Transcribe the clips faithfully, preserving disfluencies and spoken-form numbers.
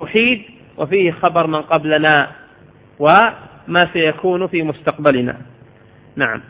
التوحيد وفيه خبر من قبلنا وما سيكون في مستقبلنا. نعم.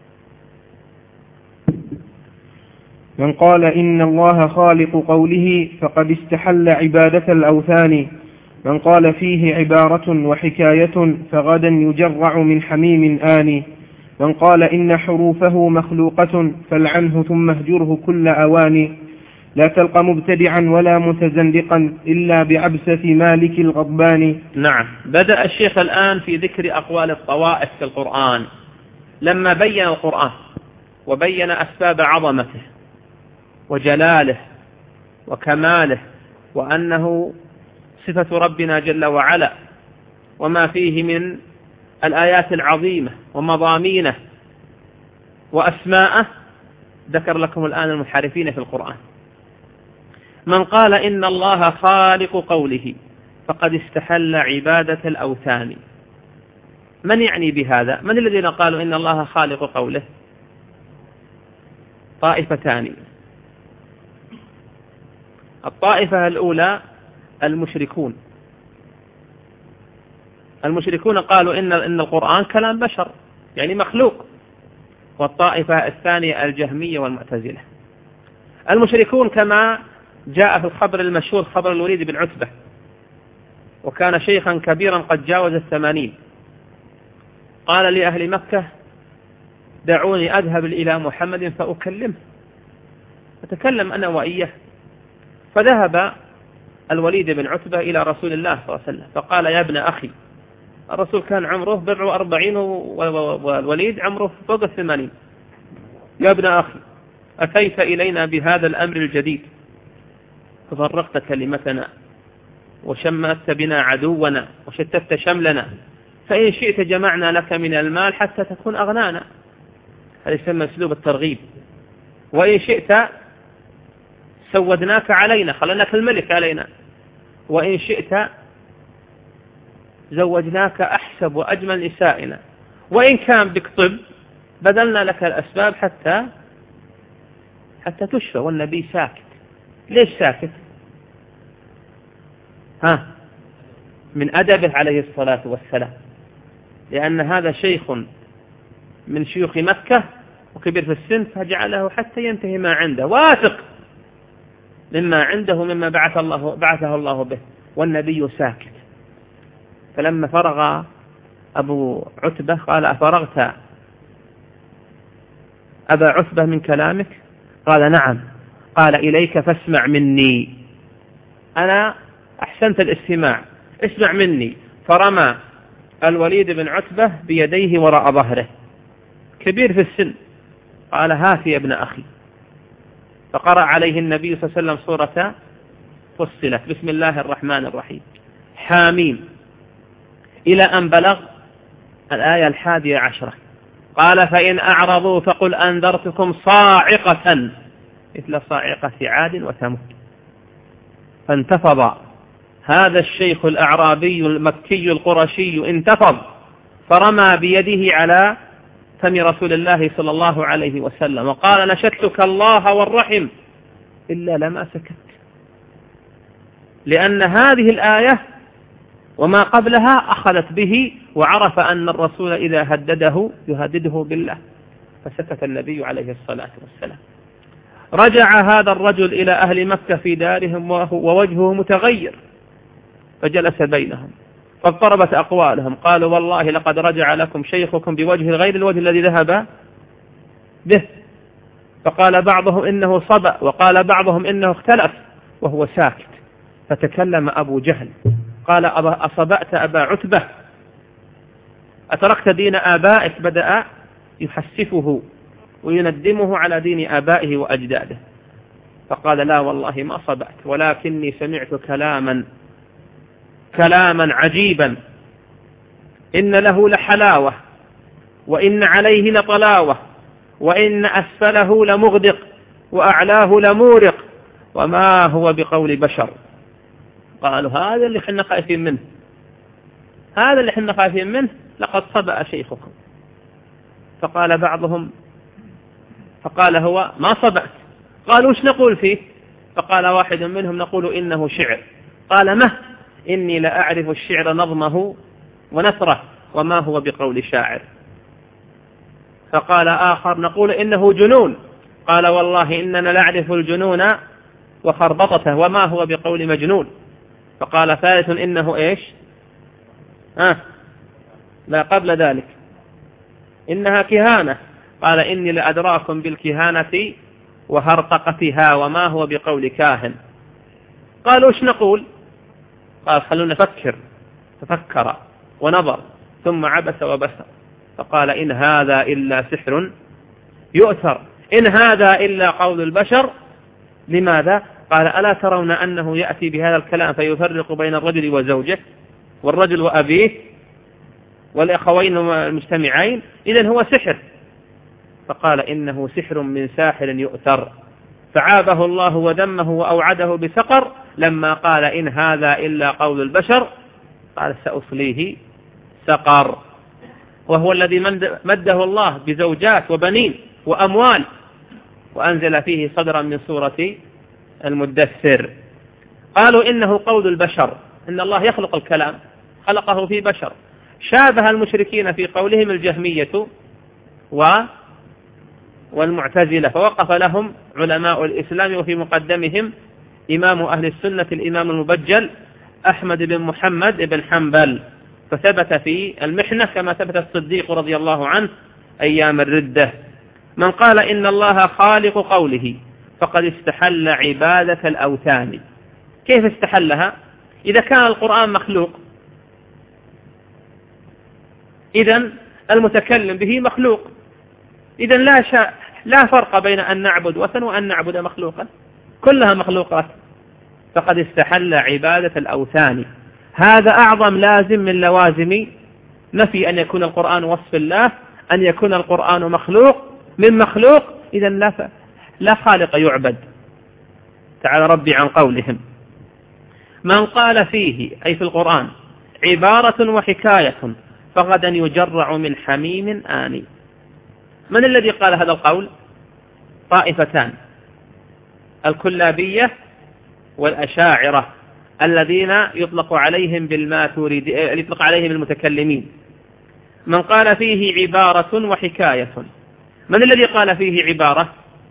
من قال إن الله خالق قوله فقد استحل عبادة الأوثان. من قال فيه عبارة وحكاية فغدا يجرع من حميم آني. من قال إن حروفه مخلوقة فالعنه ثم اهجره كل أواني. لا تلقى مبتدعا ولا متزندقا إلا بعبسة مالك الغضبان. نعم. بدأ الشيخ الآن في ذكر أقوال الطوائف في القرآن لما بين القرآن وبين أسباب عظمته وجلاله وكماله وأنه صفة ربنا جل وعلا وما فيه من الآيات العظيمة ومضامينه وأسماءه. ذكر لكم الآن المنحرفين في القرآن. من قال إن الله خالق قوله فقد استحل عبادة الأوثان. من يعني بهذا؟ من الذين قالوا إن الله خالق قوله؟ طائفتان. الطائفة الأولى المشركون. المشركون قالوا إن إن القرآن كلام بشر يعني مخلوق. والطائفة الثانية الجهمية والمعتزلة. المشركون كما جاء في الخبر المشهور خبر الوليد بن عتبة، وكان شيخا كبيرا قد جاوز الثمانين، قال لأهل مكة دعوني أذهب إلى محمد فأكلمه، أتكلم أنا وإياه. فذهب الوليد بن عتبة إلى رسول الله صلى الله عليه وسلم فقال يا ابن أخي، الرسول كان عمره بضع وأربعين والوليد عمره فوق الثمانين، يا ابن أخي أتيت إلينا بهذا الأمر الجديد ففرقت كلمتنا وشمأت بنا عدونا وشتت شملنا، فإن شئت جمعنا لك من المال حتى تكون أغنانا، هذا يسمى أسلوب الترغيب، وإن شئت سودناك علينا خلناك الملك علينا، وإن شئت زوجناك أحسب وأجمل نسائنا، وإن كان بك طب بذلنا لك الأسباب حتى حتى تشفى. والنبي ساكت. ليش ساكت؟ ها من أدبه عليه الصلاة والسلام، لأن هذا شيخ من شيوخ مكة وكبير في السن، فجعله حتى ينتهي ما عنده، واثق مما عنده مما بعث الله بعثه الله به، والنبي ساكت. فلما فرغ أبو عتبة قال أفرغت أبا عتبة من كلامك؟ قال نعم. قال إليك فاسمع مني، أنا أحسنت الاستماع، اسمع مني. فرمى الوليد بن عتبة بيديه وراء ظهره، كبير في السن، قال هات يا ابن أخي. فقرأ عليه النبي صلى الله عليه وسلم سورة فصلت بسم الله الرحمن الرحيم حاميم إلى أن بلغ الآية الحادية عشرة. قال فإن أعرضوا فقل أنذرتكم صاعقة مثل صاعقة عاد وثمود. فانتفض هذا الشيخ الأعرابي المكي القرشي، انتفض فرمى بيده على فم رسول الله صلى الله عليه وسلم وقال نشدتك الله والرحم إلا لما سكت، لأن هذه الآية وما قبلها أخذت به، وعرف أن الرسول إذا هدده يهدده بالله، فسكت النبي عليه الصلاة والسلام. رجع هذا الرجل إلى أهل مكة في دارهم ووجهه متغير، فجلس بينهم فاضطربت أقوالهم، قالوا والله لقد رجع لكم شيخكم بوجه غير الوجه الذي ذهب به. فقال بعضهم إنه صبأ، وقال بعضهم إنه اختلف وهو ساكت. فتكلم أبو جهل قال أصبأت أبا عتبة، أتركت دين آبائك؟ بدأ يحسفه ويندمه على دين آبائه وأجداده. فقال لا والله ما صبأت، ولكني سمعت كلاما كلاما عجيبا إن له لحلاوة وإن عليه لطلاوة وإن أسفله لمغدق وأعلاه لمورق وما هو بقول بشر. قالوا هذا اللي حنا خايفين منه، هذا اللي حنا خايفين منه، لقد صبأ شيخكم. فقال بعضهم فقال هو ما صبأت. قالوا ايش نقول فيه؟ فقال واحد منهم نقول إنه شعر. قال ما إني لأعرف الشعر نظمه ونثره وما هو بقول شاعر. فقال آخر نقول إنه جنون. قال والله إننا نعرف الجنون وخربطته وما هو بقول مجنون. فقال ثالث إنه إيش آه لا قبل ذلك إنها كهانة. قال إني لأدراكم بالكهانة وهرطقتها وما هو بقول كاهن. قالوا إيش نقول؟ قال خلونا نفكر. تفكر ونظر ثم عبس وبسر فقال إن هذا إلا سحر يؤثر إن هذا إلا قول البشر. لماذا؟ قال ألا ترون أنه يأتي بهذا الكلام فيفرق بين الرجل وزوجه والرجل وأبيه والأخوين المجتمعين إذن هو سحر. فقال إنه سحر من ساحر يؤثر. فعابه الله وذمه وأوعده بسقر لما قال إن هذا إلا قول البشر. قال سأصليه سقر. وهو الذي مده الله بزوجات وبنين وأموال وأنزل فيه صدرا من سورة المدثر. قالوا إنه قول البشر إن الله يخلق الكلام خلقه في بشر. شابه المشركين في قولهم الجهمية و والمعتزلة فوقف لهم علماء الإسلام وفي مقدمهم إمام أهل السنة الإمام المبجل أحمد بن محمد بن حنبل. فثبت في المحنة كما ثبت الصديق رضي الله عنه أيام الردة. من قال إن الله خالق قوله فقد استحل عبادة الأوثان. كيف استحلها؟ إذا كان القرآن مخلوق إذن المتكلم به مخلوق. إذن لا, شا... لا فرق بين أن نعبد وثن وأن نعبد مخلوقا كلها مخلوقات. فقد استحل عبادة الأوثان. هذا أعظم لازم من لوازم نفي أن يكون القرآن وصف الله أن يكون القرآن مخلوق من مخلوق. إذن لا, ف... لا خالق يعبد. تعالى ربي عن قولهم. من قال فيه أي في القرآن عبارة وحكاية فغدا يجرع من حميم آني. من الذي قال هذا القول؟ طائفتان الكلابية والأشاعرة الذين يطلق عليهم بالماتريدي يطلق عليهم المتكلمين. من قال فيه عبارة وحكاية. من الذي قال فيه عبارة؟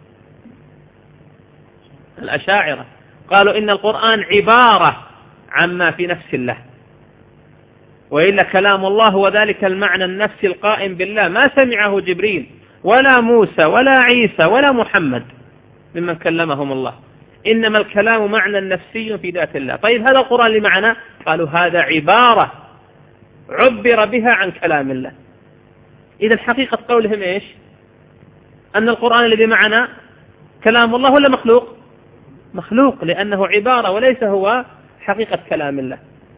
الأشاعرة. قالوا إن القرآن عبارة عما في نفس الله وإلا كلام الله وذلك المعنى النفسي القائم بالله ما سمعه جبريل ولا موسى ولا عيسى ولا محمد ممن كلمهم الله. إنما الكلام معنى نفسي في ذات الله. طيب هذا القرآن لمعنى؟ قالوا هذا عبارة عبر بها عن كلام الله. إذا حقيقة قولهم إيش؟ أن القرآن الذي معنا كلام الله ولا مخلوق؟ مخلوق لأنه عبارة وليس هو حقيقة كلام الله.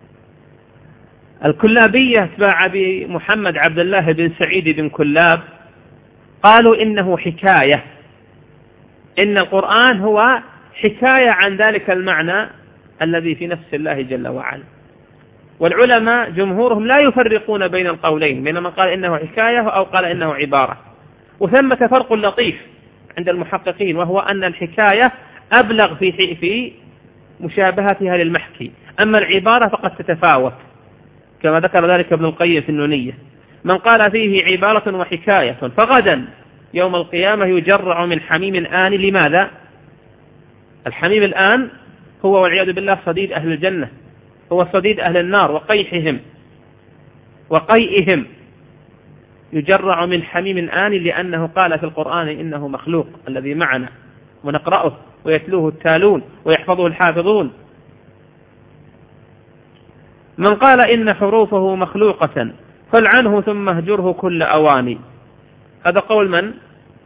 الكلابية اتباع بمحمد عبد الله بن سعيد بن كلاب قالوا إنه حكاية. إن القرآن هو حكاية عن ذلك المعنى الذي في نفس الله جل وعلا. والعلماء جمهورهم لا يفرقون بين القولين بين من قال إنه حكاية أو قال إنه عبارة. وثمة فرق لطيف عند المحققين وهو أن الحكاية أبلغ في في مشابهتها للمحكي. أما العبارة فقد تتفاوت كما ذكر ذلك ابن القيم في النونية. من قال فيه عبارة وحكاية فغدا يوم القيامة يجرع من حميم آن. لماذا؟ الحميم الآن هو والعياذ بالله صديد أهل الجنة هو صديد أهل النار وقيحهم وقيئهم. يجرع من حميم آن لأنه قال في القرآن إنه مخلوق الذي معنا ونقرأه ويتلوه التالون ويحفظه الحافظون. من قال إن حروفه مخلوقة فالعنه ثم اهجره كل أواني. هذا قول من؟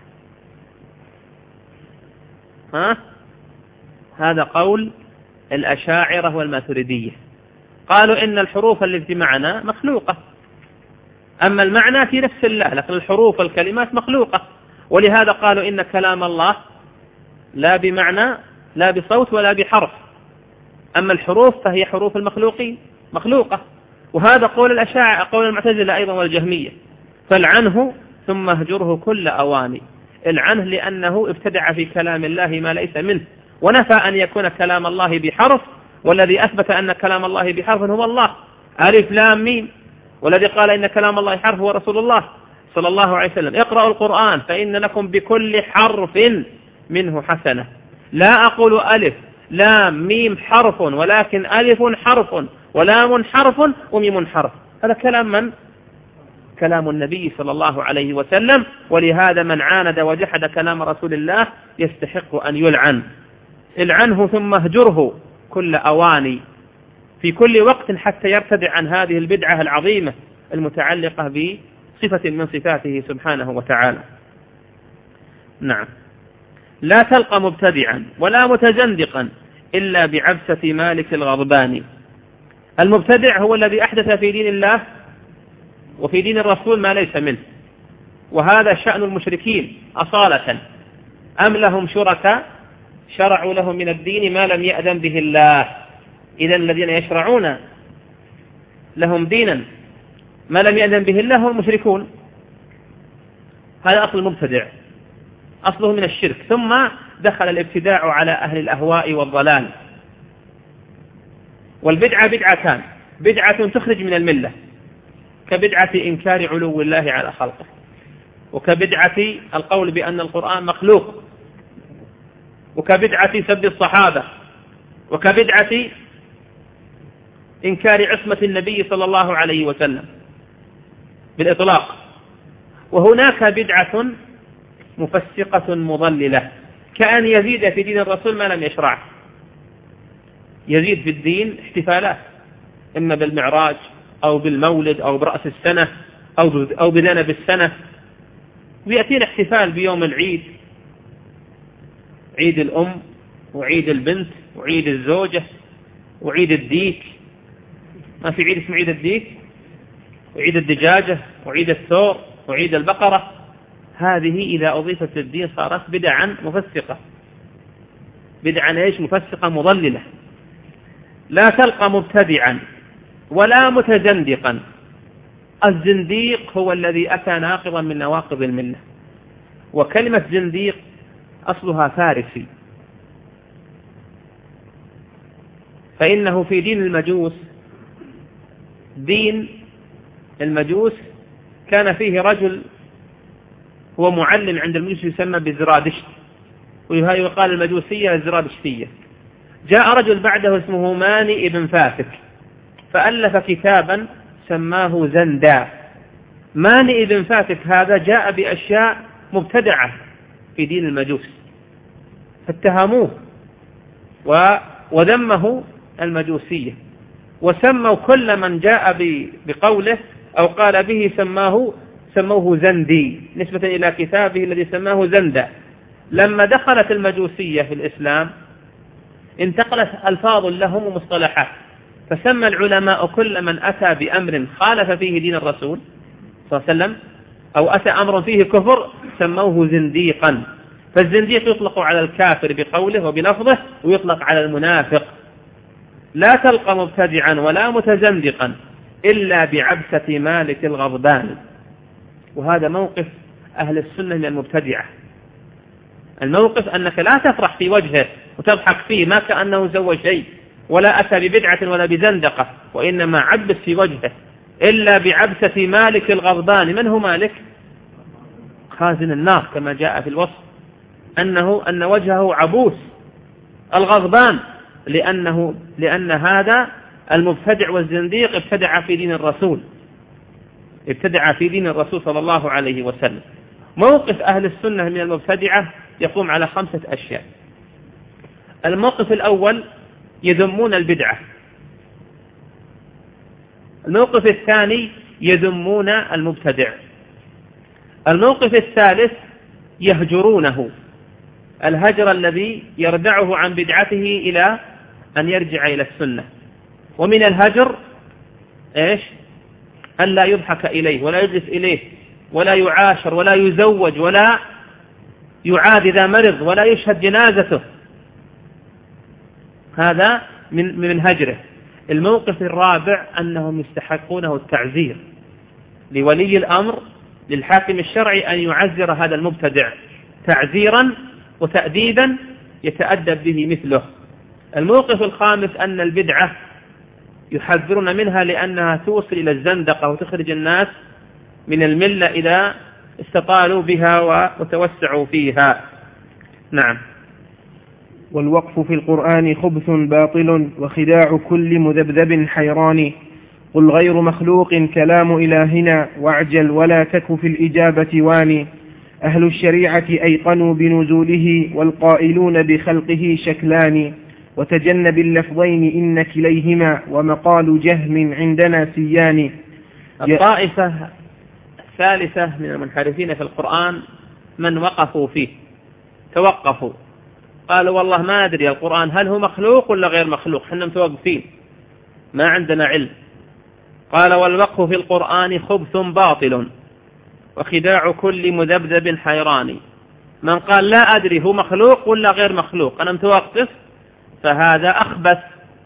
ها؟ هذا قول الأشاعرة والماتريدية. قالوا إن الحروف التي معنا مخلوقة أما المعنى في نفس الله لكن الحروف والكلمات مخلوقة. ولهذا قالوا إن كلام الله لا بمعنى لا بصوت ولا بحرف. أما الحروف فهي حروف المخلوقين مخلوقة. وهذا قول الأشاعرة قول المعتزلة أيضا والجهمية. فالعنه ثم اهجره كل أواني. العنه لأنه ابتدع في كلام الله ما ليس منه ونفى أن يكون كلام الله بحرف والذي أثبت أن كلام الله بحرف هو الله، ألف لام ميم. والذي قال إن كلام الله حرف هو رسول الله صلى الله عليه وسلم. اقرأوا القرآن فإن لكم بكل حرف منه حسنة. لا أقول ألف لام ميم حرف، ولكن ألف حرف ولام حرف وميم حرف. هذا كلام من؟ كلام النبي صلى الله عليه وسلم. ولهذا من عاند وجحد كلام رسول الله يستحق أن يلعن. العنه ثم اهجره كل أواني في كل وقت حتى يرتدع عن هذه البدعة العظيمة المتعلقة بصفة من صفاته سبحانه وتعالى. نعم. لا تلقى مبتدعا ولا متزندقا إلا بعبسة مالك الغضبان. المبتدع هو الذي أحدث في دين الله وفي دين الرسول ما ليس منه، وهذا شأن المشركين أصالة. أم لهم شركاء شرعوا لهم من الدين ما لم يأذن به الله. إذن الذين يشرعون لهم دينا ما لم يأذن به الله هم المشركون. هذا أصل المبتدع، أصله من الشرك، ثم دخل الابتداع على أهل الأهواء والضلال. والبدعة بدعتان: بدعة تخرج من الملة كبدعة إنكار علو الله على خلقه، وكبدعة القول بأن القرآن مخلوق، وكبدعة سب الصحابة، وكبدعة إنكار عصمة النبي صلى الله عليه وسلم بالإطلاق. وهناك بدعة مفسقة مضللة كأن يزيد في دين الرسول ما لم يشرعه. يزيد في الدين احتفالات، إما بالمعراج أو بالمولد أو برأس السنة أو بذنب السنة، ويأتينا احتفال بيوم العيد، عيد الأم وعيد البنت وعيد الزوجة وعيد الديك. ما في عيد اسمه عيد الديك؟ وعيد الدجاجة وعيد الثور وعيد البقرة. هذه إذا أضيفت للدين صارت بدعا مفسقة، بدعا ايش؟ مفسقة مضللة. لا تلقى مبتدعا ولا متزندقا. الزنديق هو الذي أتى ناقضا من نواقض الملة، وكلمة زنديق أصلها فارسي، فإنه في دين المجوس، دين المجوس كان فيه رجل هو معلم عند المجوس يسمى بزرادشت، ويقال المجوسية الزرادشتية. جاء رجل بعده اسمه ماني ابن فاسك فألف كتابا سماه زندا. ماني ابن فاسك هذا جاء بأشياء مبتدعة في دين المجوس، فاتهموه وذمه المجوسية، وسموا كل من جاء بقوله أو قال به سماه سموه زندي نسبة إلى كتابه الذي سماه زندا. لما دخلت المجوسية في الإسلام انتقلت ألفاظ لهم ومصطلحات، فسمى العلماء كل من أتى بأمر خالف فيه دين الرسول صلى الله عليه وسلم أو أتى أمر فيه كفر سموه زنديقا. فالزنديق يطلق على الكافر بقوله وبلفظه، ويطلق على المنافق. لا تلقى مبتدعا ولا متزندقا إلا بعبسة مالك الغضبان. وهذا موقف أهل السنة من المبتدعة. الموقف أنك لا تفرح في وجهه وتضحك فيه ما كأنه سوى شيء ولا أتى ببدعة ولا بزندقة، وإنما عبس في وجهه. إلا بعبسة مالك الغضبان. من هو مالك؟ خازن النار، كما جاء في الوصف أنه أن وجهه عبوس الغضبان، لأنه لأن هذا المبتدع والزنديق ابتدع في دين الرسول ابتدع في دين الرسول صلى الله عليه وسلم. موقف أهل السنة من المبتدعة يقوم على خمسة أشياء. الموقف الأول يذمون البدعة. الموقف الثاني يذمون المبتدع. الموقف الثالث يهجرونه، الهجر الذي يردعه عن بدعته إلى أن يرجع إلى السنة. ومن الهجر إيش؟ أن لا يضحك إليه ولا يجلس إليه ولا يعاشر ولا يزوج ولا يعاد إذا مرض ولا يشهد جنازته. هذا من من هجره. الموقف الرابع أنهم يستحقونه التعزير، لولي الأمر للحاكم الشرعي أن يعزر هذا المبتدع تعزيرا وتأديبا يتأدب به مثله. الموقف الخامس أن البدعة يحذرون منها لأنها توصل إلى الزندقة وتخرج الناس من الملة إذا استطالوا بها وتوسعوا فيها. نعم. والوقف في القرآن خبث باطل وخداع كل مذبذب حيران. قل غير مخلوق كلام إلهنا واعجل ولا تك في الإجابة واني. أهل الشريعة أيقنوا بنزوله والقائلون بخلقه شكلان. وتجنب اللفظين إن كليهما ومقال جهم عندنا سيان. الطائفة الثالثة من المنحرفين في القرآن من وقفوا فيه، توقفوا، قالوا والله ما أدري القرآن هل هو مخلوق ولا غير مخلوق، حنا متوقفين ما عندنا علم. قال والوقف في القرآن خبث باطل وخداع كل مذبذب حيران. من قال لا أدري هو مخلوق ولا غير مخلوق أنا متوقف، فهذا أخبث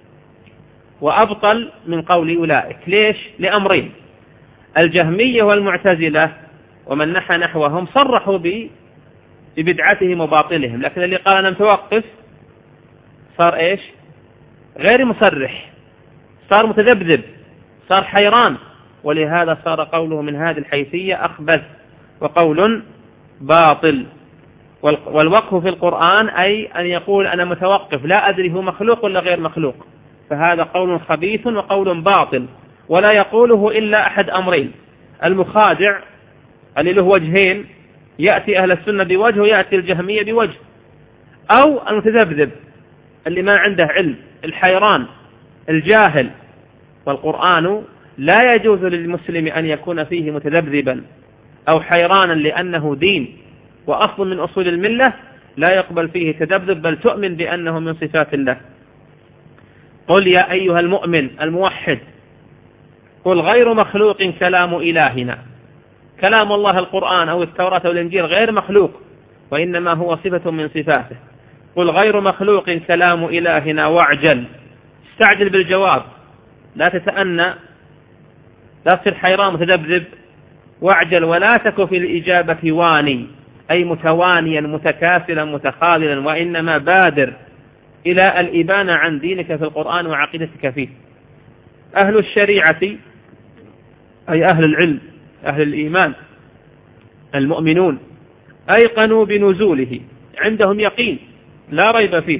وأبطل من قول أولئك. ليش؟ لأمرين: الجهمية والمعتزلة ومن نحى نحوهم صرحوا ببدعتهم وباطلهم، لكن اللي قال أنا متوقف صار إيش؟ غير مصرح، صار متذبذب، صار حيران، ولهذا صار قوله من هذه الحيثية أخبث وقول باطل. والوقف في القرآن أي أن يقول أنا متوقف لا أدري هو مخلوق ولا غير مخلوق، فهذا قول خبيث وقول باطل، ولا يقوله إلا أحد أمرين: المخادع اللي له وجهين، يأتي أهل السنة بوجه ويأتي الجهمية بوجه، أو المتذبذب اللي ما عنده علم، الحيران الجاهل. والقرآن لا يجوز للمسلم أن يكون فيه متذبذبا أو حيرانا، لأنه دين وأصل من أصول الملة لا يقبل فيه تذبذب، بل تؤمن بأنه من صفات الله. قل يا أيها المؤمن الموحد قل غير مخلوق كلام إلهنا. كلام الله القرآن أو التوراة أو الإنجيل غير مخلوق، وإنما هو صفة من صفاته. قل غير مخلوق كلام إلهنا واعجل، استعجل بالجواب، لا تتأنى، لا تصير حيران متذبذب. واعجل ولا تك في الإجابة واني، أي متوانيا متكاسلا متخاذلا، وإنما بادر إلى الإبانة عن دينك في القرآن وعقيدتك فيه. أهل الشريعة أي أهل العلم أهل الإيمان المؤمنون أيقنوا بنزوله، عندهم يقين لا ريب فيه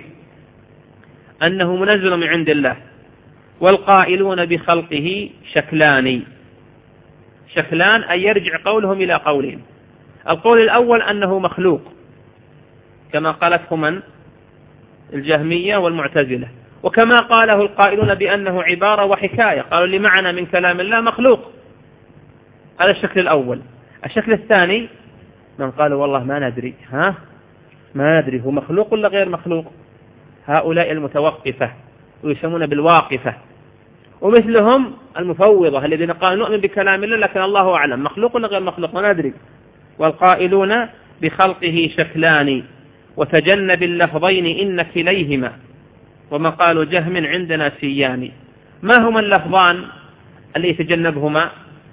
أنه منزل من عند الله. والقائلون بخلقه شكلان. شكلان أي يرجع قولهم إلى قولين: القول الأول أنه مخلوق كما قالته من؟ الجهمية والمعتزلة، وكما قاله القائلون بأنه عبارة وحكاية، قالوا اللي معنا من كلام الله مخلوق. هذا الشكل الأول. الشكل الثاني من قالوا والله ما ندري، ها ما ندري هو مخلوق ولا غير مخلوق. هؤلاء المتوقفة ويسمون بالواقفة، ومثلهم المفوضة الذين قالوا نؤمن بكلام الله لكن الله أعلم مخلوق ولا غير مخلوق ما ندري. والقائلون بخلقه شكلان وتجنب اللفظين إن كليهما ومقال جهم عندنا سيان. ما هما اللفظان اللي يتجنبهما؟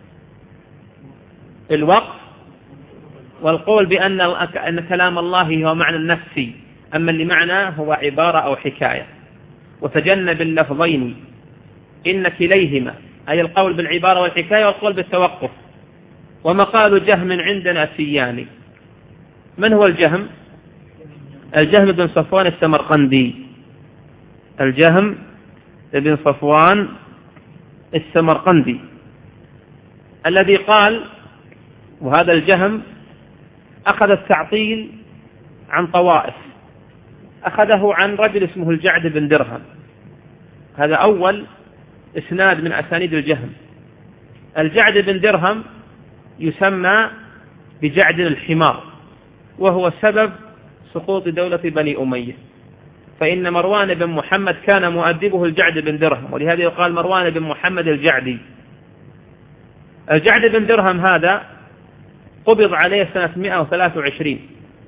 الوقف والقول بأن أن كلام الله هو معنى النفسي، أما اللي معناه هو عبارة أو حكاية. وتجنب اللفظين إن كليهما أي القول بالعبارة والحكاية والقول بالتوقف. ومقال جهم عندنا سيان. من هو الجهم؟ الجهم بن صفوان السمرقندي. الجهم بن صفوان السمرقندي الذي قال، وهذا الجهم أخذ التعطيل عن طوائف، أخذه عن رجل اسمه الجعد بن درهم. هذا أول إسناد من أسانيد الجهم. الجعد بن درهم يسمى بجعد الحمار، وهو سبب سقوط دولة بني أمية، فإن مروان بن محمد كان مؤدبه الجعد بن درهم، ولهذا يقال مروان بن محمد الجعدي. الجعد بن درهم هذا قبض عليه سنة مئة وثلاثة وعشرين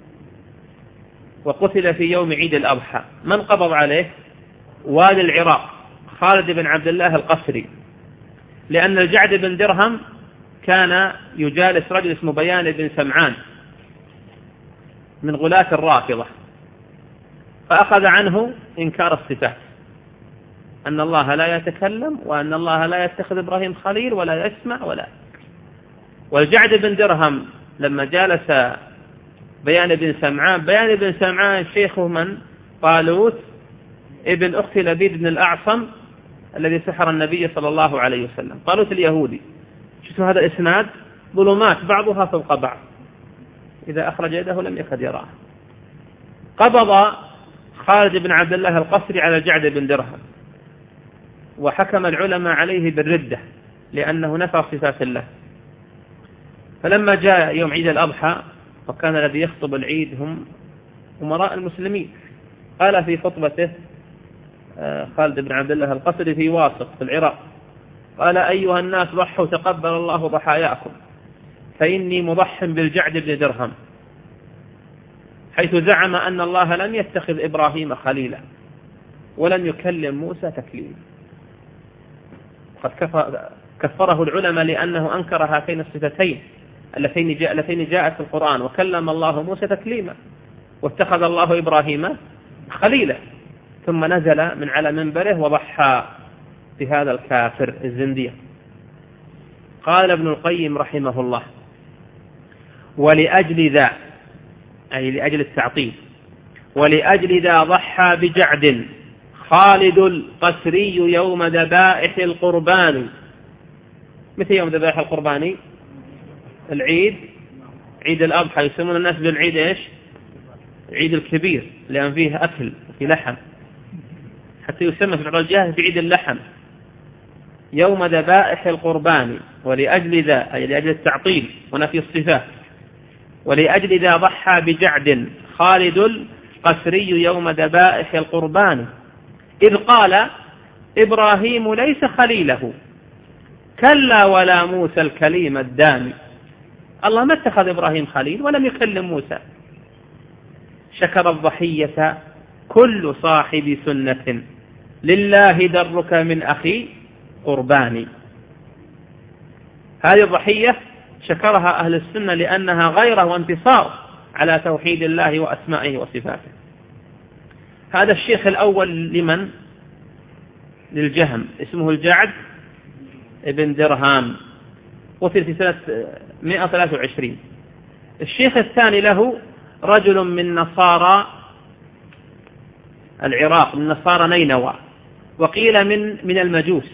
وقتل في يوم عيد الأضحى. من قبض عليه؟ والي العراق خالد بن عبد الله القسري، لأن الجعد بن درهم كان يجالس رجل اسمه بيان بن سمعان من غلاة الرافضة، فأخذ عنه إنكار الصفات، أن الله لا يتكلم وأن الله لا يتخذ إبراهيم خليل ولا يسمع ولا. والجعد بن درهم لما جالس بيان بن سمعان، بيان بن سمعان شيخه من؟ طالوت ابن أخت لبيد بن الأعصم الذي سحر النبي صلى الله عليه وسلم، طالوت اليهودي. شفتوا هذا الإسناد؟ ظلمات بعضها فوق بعض، إذا أخرج يده لم يكد يراه. قبض خالد بن عبد الله القسري على الجعد بن درهم، وحكم العلماء عليه بالردة لأنه نفى صفات الله. فلما جاء يوم عيد الأضحى وكان الذي يخطب العيد هم أمراء المسلمين، قال في خطبته خالد بن عبد الله القسري في واسط في العراق، قال: أيها الناس ضحوا تقبل الله ضحاياكم، فإني مضح بالجعد بن درهم، حيث زعم أن الله لم يتخذ إبراهيم خليلا ولم يكلم موسى تكليما. قد كفره العلماء لأنه أنكر هاتين الصفتين اللتين جاء اللتين جاءت في القرآن، وكلم الله موسى تكليما واتخذ الله إبراهيم خليلا، ثم نزل من على منبره وضحى بهذا الكافر الزنديق. قال ابن القيم رحمه الله: ولأجل ذا، أي لأجل التعطيل، ولأجل ذا ضحى بجعد خالد القسري يوم ذبائح القربان. مثل يوم ذبائح القربان العيد، عيد الأضحى، يسمون الناس بالعيد إيش؟ عيد الكبير، لأن فيه أكل في لحم، حتى يسمى في الرجاه في عيد اللحم يوم ذبائح القربان. ولأجل ذا، أي لأجل التعطيل ونفي الصفات، ولأجل ذا ضحى بجعد خالد القسري يوم ذبائح القربان، إذ قال: إبراهيم ليس خليله، كلا ولا موسى الكليم الداني. الله ما اتخذ إبراهيم خليل ولم يكلم موسى. شكر الضحية كل صاحب سنة، لله درك من أخي قرباني. هذه الضحية شكرها أهل السنة لأنها غيرة وانتصار على توحيد الله وأسمائه وصفاته. هذا الشيخ الأول لمن؟ للجهم، اسمه الجعد ابن درهم، وفي في سنة مئة وثلاثة وعشرين. الشيخ الثاني له رجل من نصارى العراق، من نصارى نينوى، وقيل من من المجوس،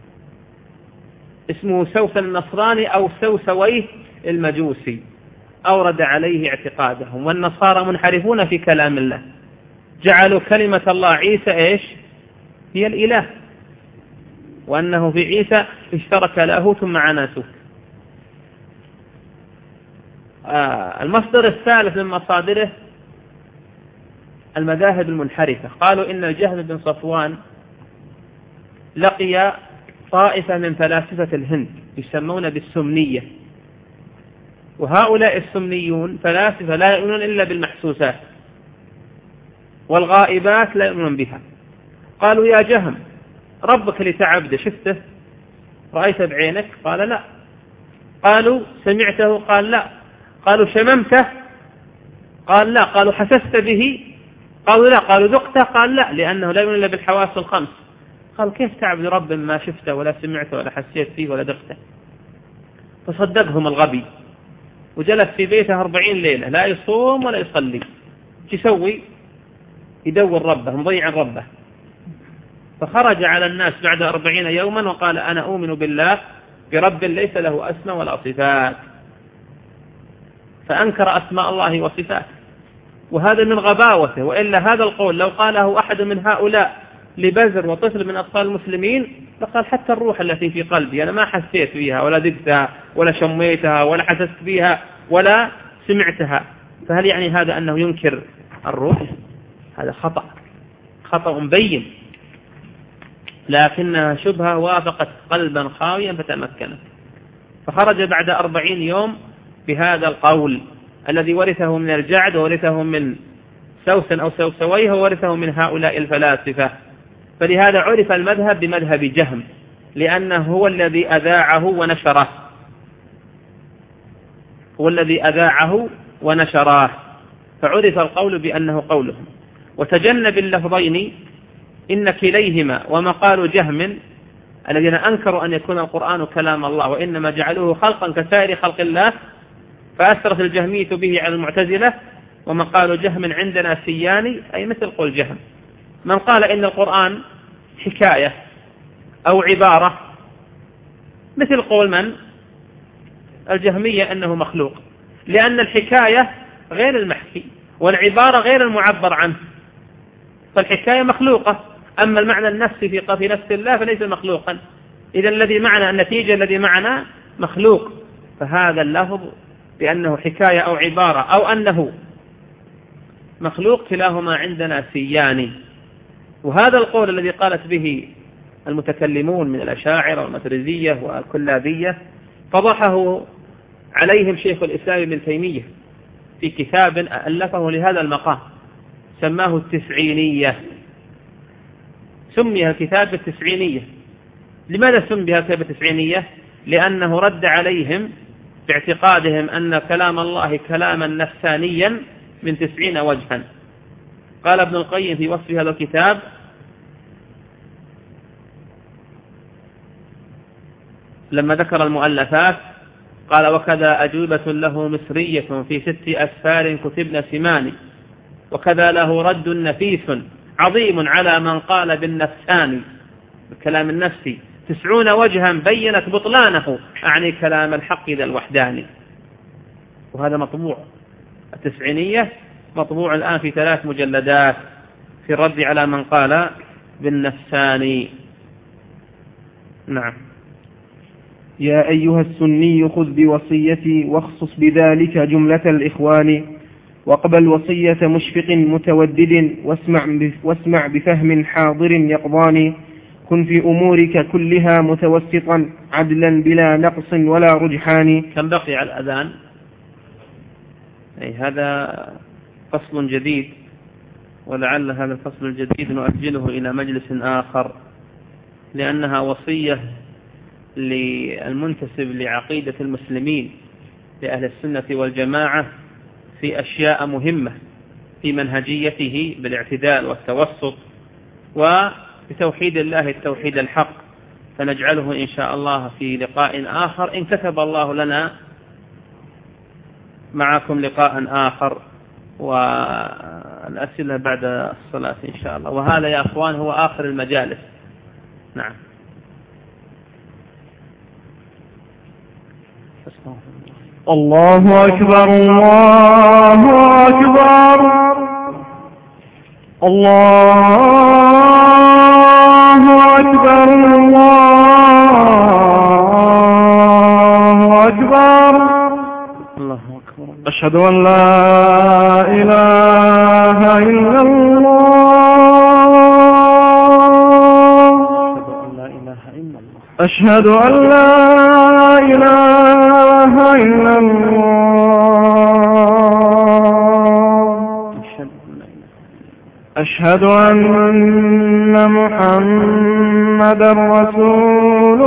اسمه سوس النصراني أو سوسويه المجوسي، أورد عليه اعتقادهم. والنصارى منحرفون في كلام الله، جعلوا كلمة الله عيسى إيش؟ هي الإله، وأنه في عيسى اشترك لاهوت مع ناسوت. آه المصدر الثالث من مصادره المذاهب المنحرفة، قالوا إن الجهم بن صفوان لقي طائفة من فلاسفة الهند يسمون بالسمنية، وهؤلاء السمنيون فلاسفة لا يؤمنون إلا بالمحسوسات، والغائبات لا يؤمنون بها. قالوا: يا جهم، ربك اللي تعبده شفته؟ رأيته بعينك؟ قال: لا. قالوا: سمعته؟ قال: لا. قالوا: شممته؟ قال: لا. قالوا: حسست به؟ قالوا: لا. قالوا: ذقته؟ قال: لا، لأنه لا يؤمن إلا بالحواس الخمس. قال: كيف تعبد رب ما شفته ولا سمعته ولا حسيت فيه ولا ذقته؟ فصدقهم الغبي وجلس في بيته أربعين ليلة لا يصوم ولا يصلي. يسوي؟ يدور ربه، مضيع ربه. فخرج على الناس بعد أربعين يوما وقال: أنا أؤمن بالله برب ليس له أسماء ولا صفات، فأنكر أسماء الله وصفاته، وهذا من غباوته. وإلا هذا القول لو قاله أحد من هؤلاء لبزر وطفل من أطفال المسلمين لقال: حتى الروح التي في قلبي أنا ما حسيت فيها ولا ذقتها ولا شميتها ولا حسست بها ولا سمعتها. فهل يعني هذا أنه ينكر الروح؟ هذا خطأ، خطأ مبين، لكنها شبهة وافقت قلبا خاويا فتمكنت. فخرج بعد أربعين يوم بهذا القول الذي ورثه من الجعد وورثه من سوس أو سوسويه وورثه من هؤلاء الفلاسفة. فلهذا عرف المذهب بمذهب جهم، لأنه هو الذي أذاعه ونشره، هو الذي أذاعه ونشره، فعرف القول بأنه قولهم. وتجنب اللفظين إن كليهما ومقال جهم الذين أنكروا أن يكون القرآن كلام الله وإنما جعلوه خلقا كسائر خلق الله، فأثرت الجهمية به على المعتزلة. ومقال جهم عندنا سيان، أي مثل قول جهم. من قال إن القرآن حكاية أو عبارة مثل قول من؟ الجهمية أنه مخلوق، لأن الحكاية غير المحكي والعبارة غير المعبر عنه، فالحكاية مخلوقة، أما المعنى النفسي في نفس الله فليس مخلوقا. إذا الذي معنا النتيجة الذي معنا مخلوق، فهذا اللفظ بأنه حكاية أو عبارة أو أنه مخلوق كلاهما عندنا سيان. وهذا القول الذي قالت به المتكلمون من الأشاعرة والماتريدية والكلابية فضحه عليهم شيخ الإسلام ابن تيمية في كتاب ألفه لهذا المقام سماه التسعينية. سمي الكتاب بالتسعينية. لماذا سمي الكتاب بالتسعينية؟ لأنه رد عليهم باعتقادهم أن كلام الله كلاما نفسانيا من تسعين وجها. قال ابن القيم في وصف هذا الكتاب: لما ذكر المؤلفات قال: وكذا أجوبة له مصرية في ست أسفار كتبن سمان، وكذا له رد نفيس عظيم على من قال بالنفسان، بالكلام النفسي، تسعون وجها بينت بطلانه، أعني كلام الحق ذا الوحداني. وهذا مطبوع، التسعينية مطبوع الآن في ثلاث مجلدات في الرد على من قال بالنفساني. نعم. يا أيها السني خذ بوصيتي واخصص بذلك جملة الإخوان، واقبل وصية مشفق متودد، واسمع, واسمع بفهم حاضر يقضاني، كن في أمورك كلها متوسطا عدلا بلا نقص ولا رجحان. كم بقي على الأذان؟ أي هذا فصل جديد، ولعل هذا الفصل الجديد نؤجله إلى مجلس آخر، لأنها وصية للمنتسب لعقيدة المسلمين لأهل السنة والجماعة في أشياء مهمة في منهجيته بالاعتدال والتوسط وبتوحيد الله التوحيد الحق، فنجعله إن شاء الله في لقاء آخر إن كتب الله لنا معكم لقاء آخر، والأسئلة بعد الصلاة إن شاء الله. وهذا يا أخوان هو آخر المجالس. نعم. الله أكبر الله أكبر الله أكبر الله أكبر الله أكبر. أشهد أن لا إله إلا الله أشهد أن لا إله إلا الله أشهد أن محمدا رسول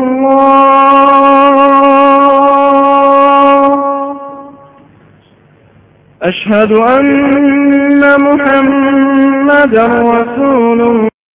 الله أشهد أن محمدا رسول الله